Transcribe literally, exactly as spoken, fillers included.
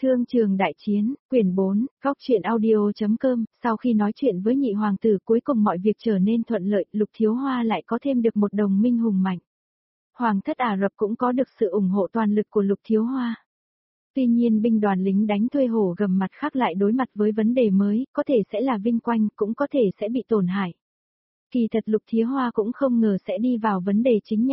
Thương trường đại chiến, quyển bốn, góc truyện audio.com, sau khi nói chuyện với nhị hoàng tử cuối cùng mọi việc trở nên thuận lợi, Lục Thiếu Hoa lại có thêm được một đồng minh hùng mạnh. Hoàng thất Ả Rập cũng có được sự ủng hộ toàn lực của Lục Thiếu Hoa. Tuy nhiên binh đoàn lính đánh thuê hổ gầm mặt khác lại đối mặt với vấn đề mới, có thể sẽ là vinh quang, cũng có thể sẽ bị tổn hại. Kỳ thật Lục Thiếu Hoa cũng không ngờ sẽ đi vào vấn đề chính